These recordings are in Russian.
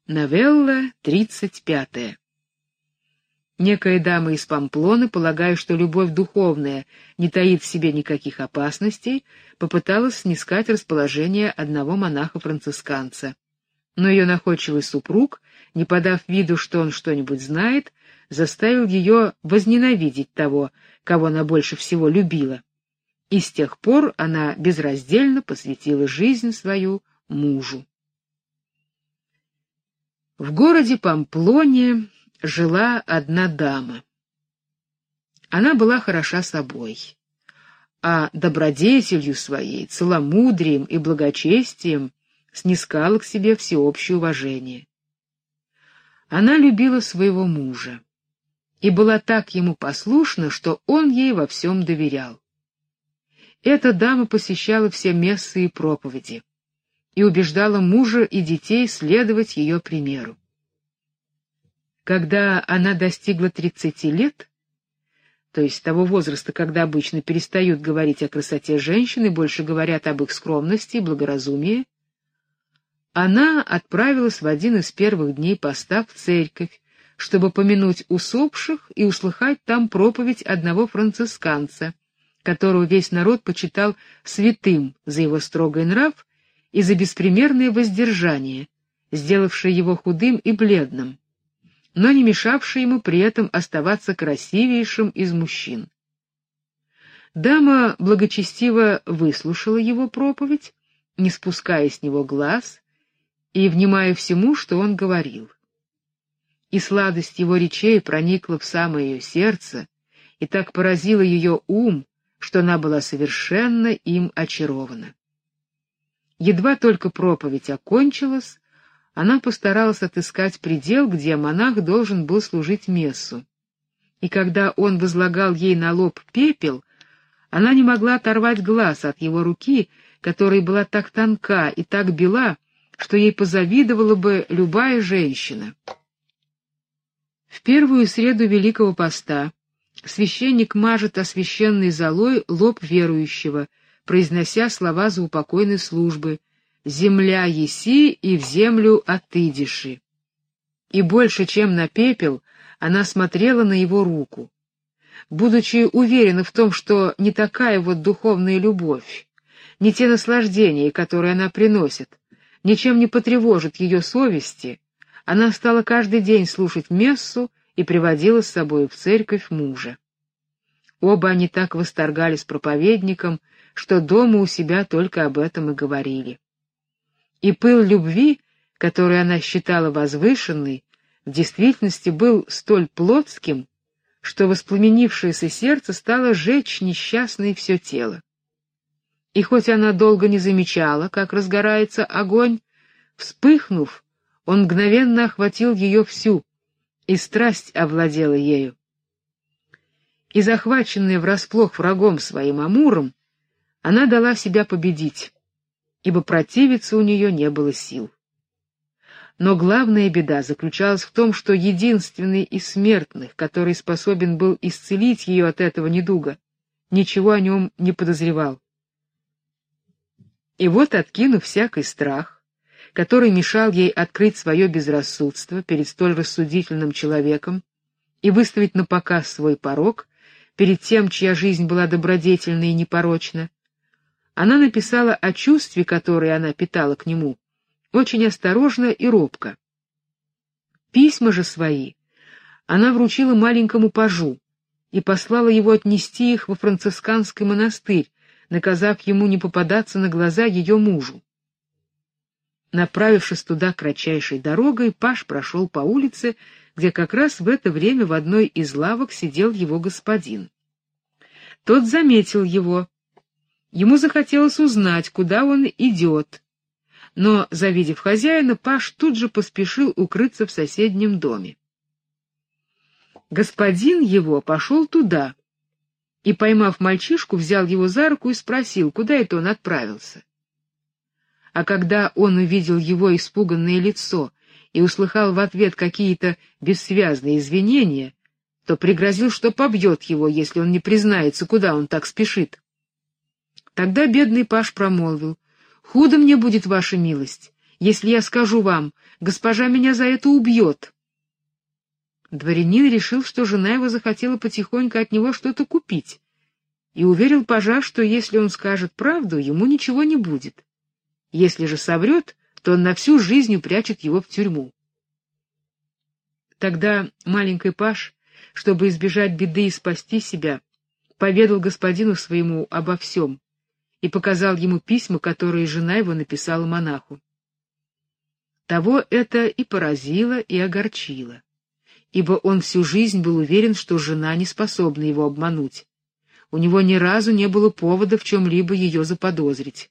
Новелла 35. Некая дама из Памплоны, полагая, что любовь духовная не таит в себе никаких опасностей, попыталась снискать расположение одного монаха-францисканца. Но ее находчивый супруг, не подав виду, что он что-нибудь знает, заставил ее возненавидеть того, кого она больше всего любила. И с тех пор она безраздельно посвятила жизнь свою мужу. В городе Памплоне жила одна дама. Она была хороша собой, а добродетелью своей, целомудрием и благочестием снискала к себе всеобщее уважение. Она любила своего мужа и была так ему послушна, что он ей во всем доверял. Эта дама посещала все мессы и проповеди и убеждала мужа и детей следовать ее примеру. Когда она достигла 30 лет, то есть того возраста, когда обычно перестают говорить о красоте женщин и больше говорят об их скромности и благоразумии, она отправилась в один из первых дней поста в церковь, чтобы помянуть усопших и услыхать там проповедь одного францисканца, которого весь народ почитал святым за его строгий нрав и за беспримерное воздержание, сделавшее его худым и бледным, но не мешавшее ему при этом оставаться красивейшим из мужчин. Дама благочестиво выслушала его проповедь, не спуская с него глаз и внимая всему, что он говорил. И сладость его речей проникла в самое ее сердце и так поразила ее ум, что она была совершенно им очарована. Едва только проповедь окончилась, она постаралась отыскать предел, где монах должен был служить мессу. И когда он возлагал ей на лоб пепел, она не могла оторвать глаз от его руки, которая была так тонка и так бела, что ей позавидовала бы любая женщина. В первую среду Великого Поста священник мажет освященной золой лоб верующего, произнося слова заупокойной службы: «Земля еси и в землю отыдиши». И больше, чем на пепел, она смотрела на его руку. Будучи уверена в том, что не такая вот духовная любовь, не те наслаждения, которые она приносит, ничем не потревожит ее совести, она стала каждый день слушать мессу и приводила с собой в церковь мужа. Оба они так восторгались проповедником, что дома у себя только об этом и говорили. И пыл любви, который она считала возвышенной, в действительности был столь плотским, что воспламенившееся сердце стало жечь несчастной все тело. И хоть она долго не замечала, как разгорается огонь, вспыхнув, он мгновенно охватил ее всю, и страсть овладела ею. И захваченная врасплох врагом своим Амуром, она дала себя победить, ибо противиться у нее не было сил. Но главная беда заключалась в том, что единственный из смертных, который способен был исцелить ее от этого недуга, ничего о нем не подозревал. И вот, откинув всякий страх, который мешал ей открыть свое безрассудство перед столь рассудительным человеком и выставить напоказ свой порок перед тем, чья жизнь была добродетельна и непорочна, она написала о чувстве, которое она питала к нему, очень осторожно и робко. Письма же свои она вручила маленькому пажу и послала его отнести их во францисканский монастырь, наказав ему не попадаться на глаза ее мужу. Направившись туда кратчайшей дорогой, паж прошел по улице, где как раз в это время в одной из лавок сидел его господин. Тот заметил его. Ему захотелось узнать, куда он идет, но, завидев хозяина, паж тут же поспешил укрыться в соседнем доме. Господин его пошел туда и, поймав мальчишку, взял его за руку и спросил, куда это он отправился. А когда он увидел его испуганное лицо и услыхал в ответ какие-то бессвязные извинения, то пригрозил, что побьет его, если он не признается, куда он так спешит. Тогда бедный паж промолвил: «Худо мне будет, ваша милость, Если я скажу вам, госпожа меня за это убьет». Дворянин решил, что жена его захотела потихоньку от него что-то купить, и уверил пажа, что если он скажет правду, ему ничего не будет. Если же соврет, то он на всю жизнь упрячет его в тюрьму. Тогда маленький паж, чтобы избежать беды и спасти себя, поведал господину своему обо всем и показал ему письма, которые жена его написала монаху. Того это и поразило, и огорчило, ибо он всю жизнь был уверен, что жена не способна его обмануть. У него ни разу не было повода в чем-либо ее заподозрить.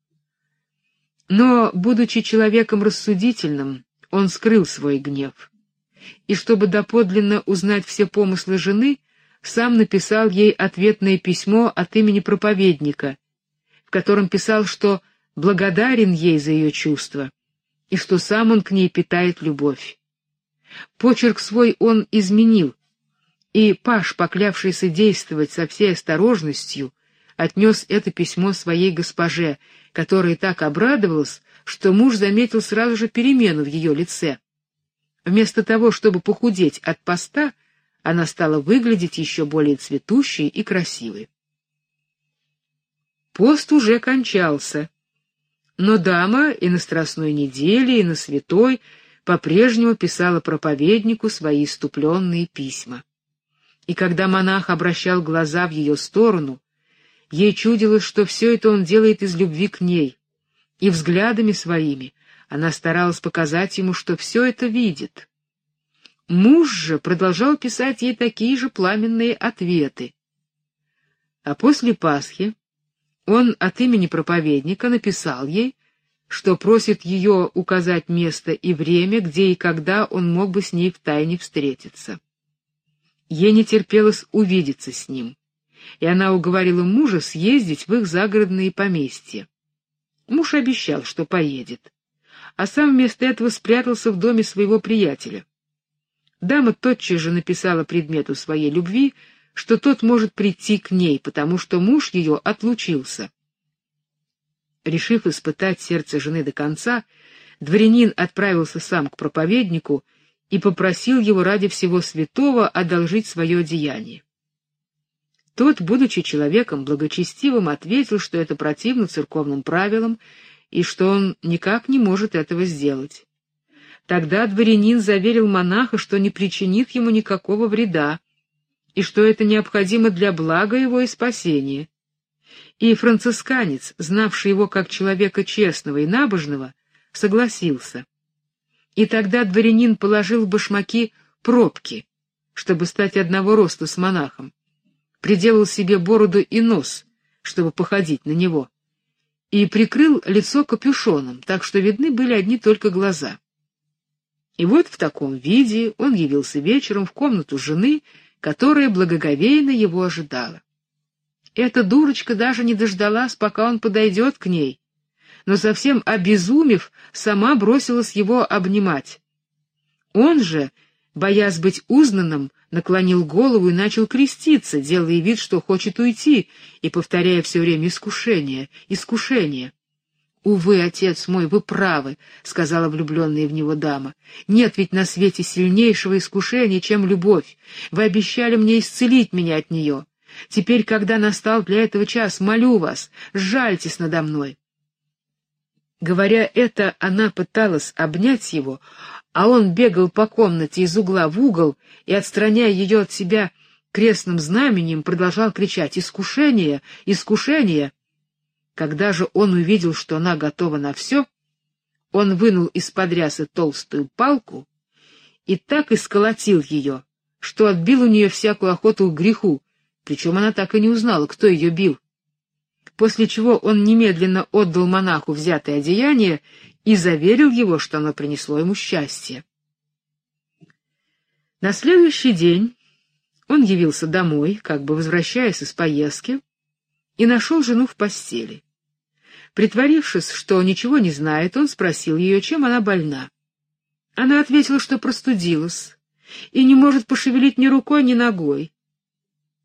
Но, будучи человеком рассудительным, он скрыл свой гнев. И чтобы доподлинно узнать все помыслы жены, сам написал ей ответное письмо от имени проповедника, в котором писал, что благодарен ей за ее чувства, и что сам он к ней питает любовь. Почерк свой он изменил, и паж, поклявшийся действовать со всей осторожностью, отнес это письмо своей госпоже, которая так обрадовалась, что муж заметил сразу же перемену в ее лице. Вместо того, чтобы похудеть от поста, она стала выглядеть еще более цветущей и красивой. Пост уже кончался, но дама и на Страстной неделе, и на Святой по-прежнему писала проповеднику свои иступленные письма. И когда монах обращал глаза в ее сторону, ей чудилось, что все это он делает из любви к ней, и взглядами своими она старалась показать ему, что все это видит. Муж же продолжал писать ей такие же пламенные ответы. А после Пасхи он от имени проповедника написал ей, что просит ее указать место и время, где и когда он мог бы с ней втайне встретиться. Ей не терпелось увидеться с ним, и она уговорила мужа съездить в их загородные поместья. Муж обещал, что поедет, а сам вместо этого спрятался в доме своего приятеля. Дама тотчас же написала предмету своей любви, что тот может прийти к ней, потому что муж ее отлучился. Решив испытать сердце жены до конца, дворянин отправился сам к проповеднику и попросил его ради всего святого одолжить свое одеяние. Тот, будучи человеком благочестивым, ответил, что это противно церковным правилам и что он никак не может этого сделать. Тогда дворянин заверил монаха, что не причинит ему никакого вреда, и что это необходимо для блага его и спасения. И францисканец, знавший его как человека честного и набожного, согласился. И тогда дворянин положил в башмаки пробки, чтобы стать одного роста с монахом, приделал себе бороду и нос, чтобы походить на него, и прикрыл лицо капюшоном, так что видны были одни только глаза. И вот в таком виде он явился вечером в комнату жены, которая благоговейно его ожидала. Эта дурочка даже не дождалась, пока он подойдет к ней, но совсем обезумев, сама бросилась его обнимать. Он же, боясь быть узнанным, наклонил голову и начал креститься, делая вид, что хочет уйти, и повторяя все время: «Искушение, искушение». «Увы, отец мой, вы правы», — сказала влюбленная в него дама. «Нет ведь на свете сильнейшего искушения, чем любовь. Вы обещали мне исцелить меня от нее. Теперь, когда настал для этого час, молю вас, сжальтесь надо мной». Говоря это, она пыталась обнять его, а он бегал по комнате из угла в угол и, отстраняя ее от себя крестным знаменем, продолжал кричать: «Искушение! Искушение!» Когда же он увидел, что она готова на все, он вынул из-под рясы толстую палку и так исколотил ее, что отбил у нее всякую охоту к греху, причем она так и не узнала, кто ее бил. После чего он немедленно отдал монаху взятое одеяние и заверил его, что оно принесло ему счастье. На следующий день он явился домой, как бы возвращаясь из поездки, и нашел жену в постели. Притворившись, что ничего не знает, он спросил ее, чем она больна. Она ответила, что простудилась и не может пошевелить ни рукой, ни ногой.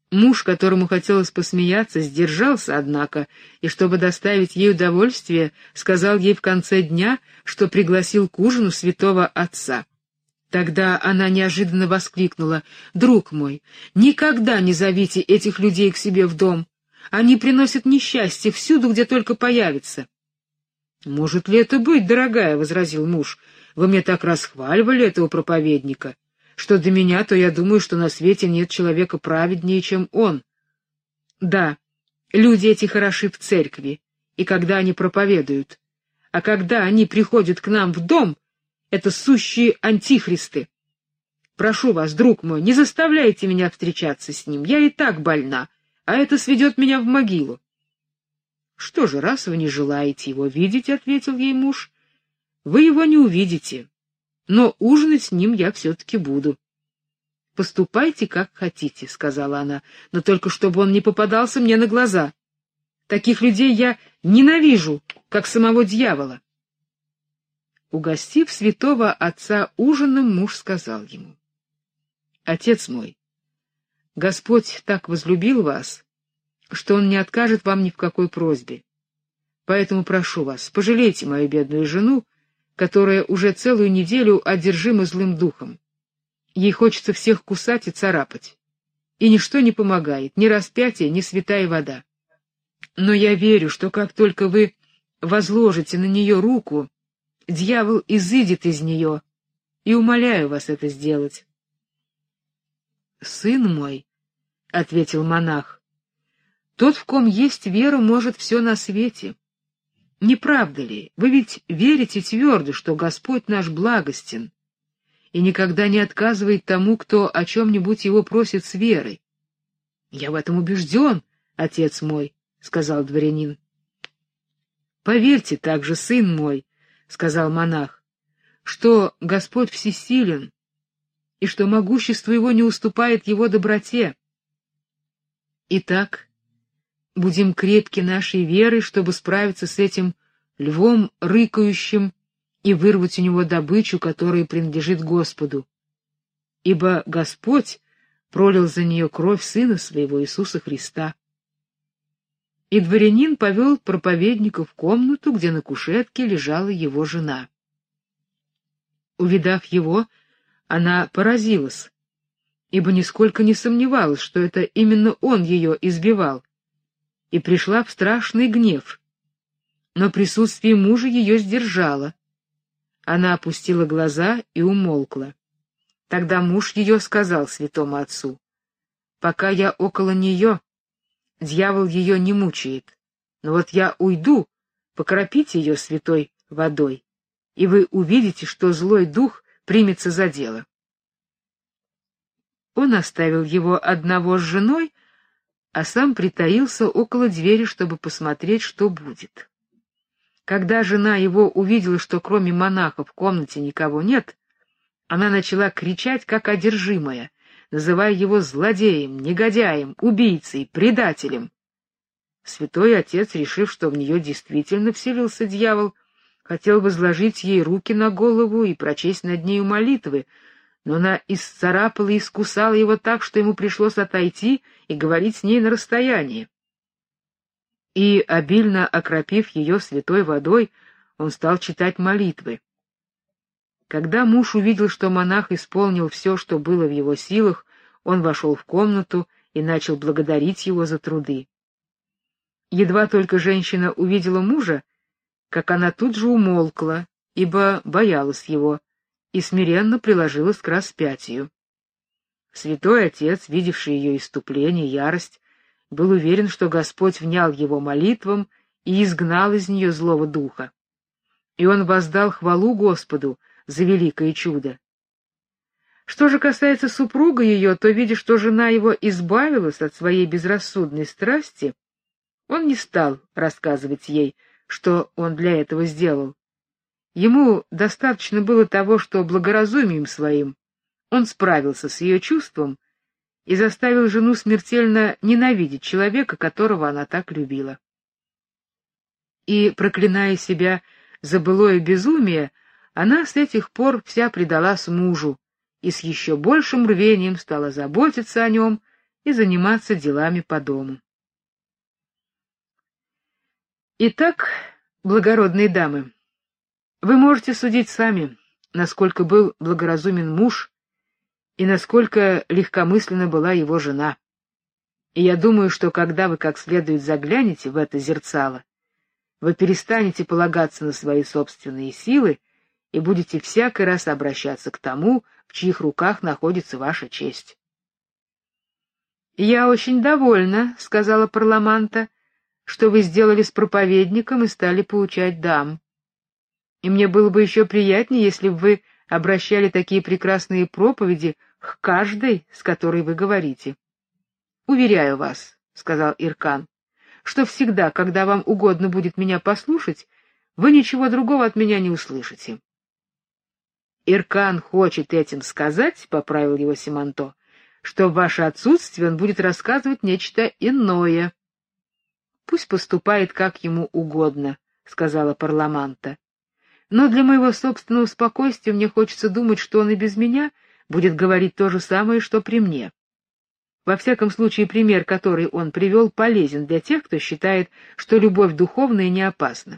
Муж, которому хотелось посмеяться, сдержался, однако, и, чтобы доставить ей удовольствие, сказал ей в конце дня, что пригласил к ужину святого отца. Тогда она неожиданно воскликнула: «Друг мой, никогда не зовите этих людей к себе в дом. Они приносят несчастье всюду, где только появятся». «Может ли это быть, дорогая?» — возразил муж. «Вы мне так расхваливали этого проповедника. Что до меня, то я думаю, что на свете нет человека праведнее, чем он. Да, люди эти хороши в церкви, и когда они проповедуют, а когда они приходят к нам в дом, это сущие антихристы. Прошу вас, друг мой, не заставляйте меня встречаться с ним, я и так больна, а это сведет меня в могилу». «Что же, раз вы не желаете его видеть, — ответил ей муж, — вы его не увидите, но ужинать с ним я все-таки буду». «Поступайте, как хотите, — сказала она, — но только чтобы он не попадался мне на глаза. Таких людей я ненавижу, как самого дьявола». Угостив святого отца ужином, муж сказал ему: «Отец мой, Господь так возлюбил вас, что Он не откажет вам ни в какой просьбе. Поэтому прошу вас, пожалейте мою бедную жену, которая уже целую неделю одержима злым духом. Ей хочется всех кусать и царапать. И ничто не помогает, ни распятие, ни святая вода. Но я верю, что как только вы возложите на нее руку, дьявол изыдет из нее, и умоляю вас это сделать». «Сын мой, — ответил монах, — тот, в ком есть вера, может все на свете. Не правда ли? Вы ведь верите твердо, что Господь наш благостен и никогда не отказывает тому, кто о чем-нибудь его просит с верой». «Я в этом убежден, отец мой, — сказал дворянин. «Поверьте также, сын мой, — сказал монах, — что Господь всесилен и что могущество его не уступает его доброте. Итак, будем крепки нашей верой, чтобы справиться с этим львом рыкающим и вырвать у него добычу, которая принадлежит Господу. Ибо Господь пролил за нее кровь Сына Своего Иисуса Христа». И дворянин повел проповедника в комнату, где на кушетке лежала его жена. Увидав его, она поразилась, ибо нисколько не сомневалась, что это именно он ее избивал, и пришла в страшный гнев. Но присутствие мужа ее сдержало. Она опустила глаза и умолкла. Тогда муж ее сказал святому отцу: «Пока я около нее, дьявол ее не мучает, но вот я уйду, покропите ее святой водой, и вы увидите, что злой дух примется за дело». Он оставил его одного с женой, а сам притаился около двери, чтобы посмотреть, что будет. Когда жена его увидела, что кроме монаха в комнате никого нет, она начала кричать, как одержимая, называя его злодеем, негодяем, убийцей, предателем. Святой отец, решив, что в нее действительно вселился дьявол, хотел возложить ей руки на голову и прочесть над нею молитвы, но она исцарапала и искусала его так, что ему пришлось отойти и говорить с ней на расстоянии. И, обильно окропив ее святой водой, он стал читать молитвы. Когда муж увидел, что монах исполнил все, что было в его силах, он вошел в комнату и начал благодарить его за труды. Едва только женщина увидела мужа, как она тут же умолкла, ибо боялась его, и смиренно приложилась к распятию. Святой отец, видевший ее исступление, ярость, был уверен, что Господь внял его молитвам и изгнал из нее злого духа. И он воздал хвалу Господу за великое чудо. Что же касается супруга ее, то, видя, что жена его избавилась от своей безрассудной страсти, он не стал рассказывать ей, что он для этого сделал. Ему достаточно было того, что благоразумием своим он справился с ее чувством и заставил жену смертельно ненавидеть человека, которого она так любила. И, проклиная себя за былое безумие, она с этих пор вся предалась мужу и с еще большим рвением стала заботиться о нем и заниматься делами по дому. Итак, благородные дамы, вы можете судить сами, насколько был благоразумен муж и насколько легкомысленна была его жена. И я думаю, что когда вы как следует заглянете в это зерцало, вы перестанете полагаться на свои собственные силы и будете всякий раз обращаться к тому, в чьих руках находится ваша честь. «Я очень довольна», — сказала Парламанта, — «что вы сделали с проповедником и стали поучать дам. И мне было бы еще приятнее, если бы вы обращали такие прекрасные проповеди к каждой, с которой вы говорите». «Уверяю вас», — сказал Иркан, — «что всегда, когда вам угодно будет меня послушать, вы ничего другого от меня не услышите». «Иркан хочет этим сказать», — поправил его Симонто, — «что в ваше отсутствие он будет рассказывать нечто иное». «Пусть поступает как ему угодно», — сказала Парламанта. «Но для моего собственного спокойствия мне хочется думать, что он и без меня будет говорить то же самое, что при мне. Во всяком случае, пример, который он привел, полезен для тех, кто считает, что любовь духовная не опасна.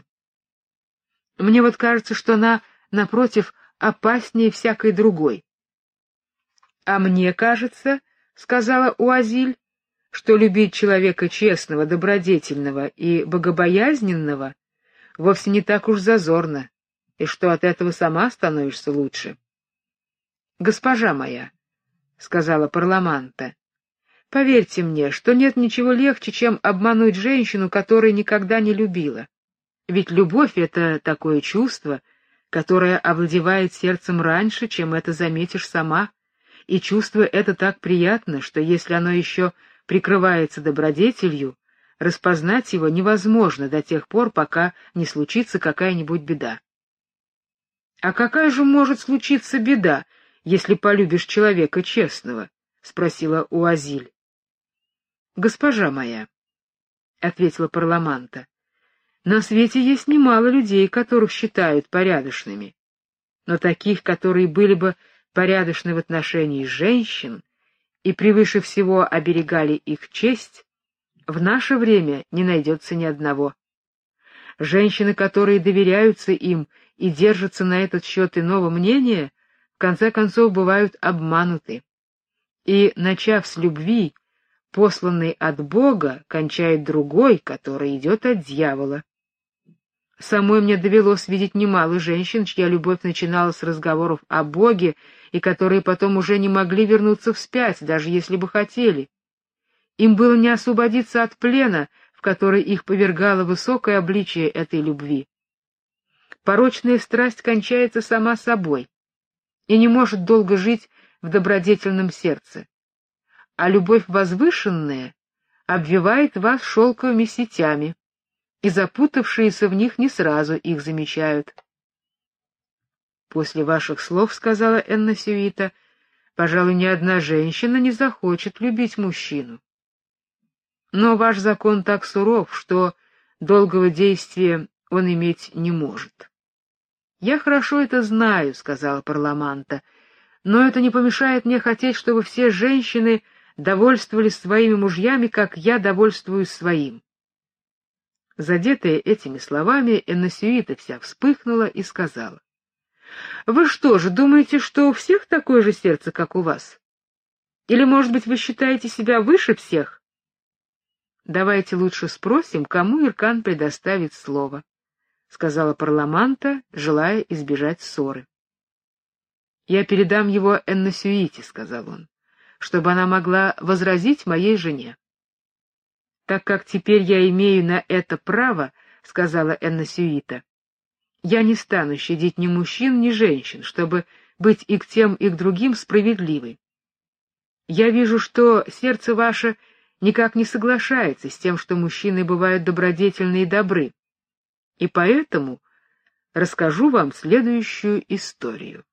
Мне вот кажется, что она, напротив, опаснее всякой другой». «А мне кажется, — сказала Уазиль, — что любить человека честного, добродетельного и богобоязненного вовсе не так уж зазорно, и что от этого сама становишься лучше». «Госпожа моя, — сказала Парламанта, — поверьте мне, что нет ничего легче, чем обмануть женщину, которая никогда не любила. Ведь любовь — это такое чувство, которое овладевает сердцем раньше, чем это заметишь сама, и чувство это так приятно, что если оно еще прикрывается добродетелью, распознать его невозможно до тех пор, пока не случится какая-нибудь беда. «А какая же может случиться беда, если полюбишь человека честного?» — спросила Уазиль. «Госпожа моя, — ответила Парламанта, — на свете есть немало людей, которых считают порядочными, но таких, которые были бы порядочны в отношении женщин и превыше всего оберегали их честь, в наше время не найдется ни одного. Женщины, которые доверяются им и держатся на этот счет иного мнения, в конце концов бывают обмануты. И, начав с любви, посланной от Бога, кончает другой, который идет от дьявола. Самой мне довелось видеть немало женщин, чья любовь начиналась с разговоров о Боге, и которые потом уже не могли вернуться вспять, даже если бы хотели. Им было не освободиться от плена, в который их повергало высокое обличие этой любви. Порочная страсть кончается сама собой и не может долго жить в добродетельном сердце, а любовь возвышенная обвивает вас шелковыми сетями, и запутавшиеся в них не сразу их замечают. «После ваших слов, — сказала Энносюита, — пожалуй, ни одна женщина не захочет любить мужчину. Но ваш закон так суров, что долгого действия он иметь не может». «Я хорошо это знаю, — сказала Парламанта, — но это не помешает мне хотеть, чтобы все женщины довольствовались своими мужьями, как я довольствуюсь своим». Задетая этими словами, Энносюита вся вспыхнула и сказала: «Вы что же, думаете, что у всех такое же сердце, как у вас? Или, может быть, вы считаете себя выше всех?» «Давайте лучше спросим, кому Иркан предоставит слово», — сказала Парламанта, желая избежать ссоры. «Я передам его Энносюите», — сказал он, — «чтобы она могла возразить моей жене». «Так как теперь я имею на это право, — сказала Энносюита, — я не стану щадить ни мужчин, ни женщин, чтобы быть и к тем, и к другим справедливой. Я вижу, что сердце ваше никак не соглашается с тем, что мужчины бывают добродетельны и добры, и поэтому расскажу вам следующую историю.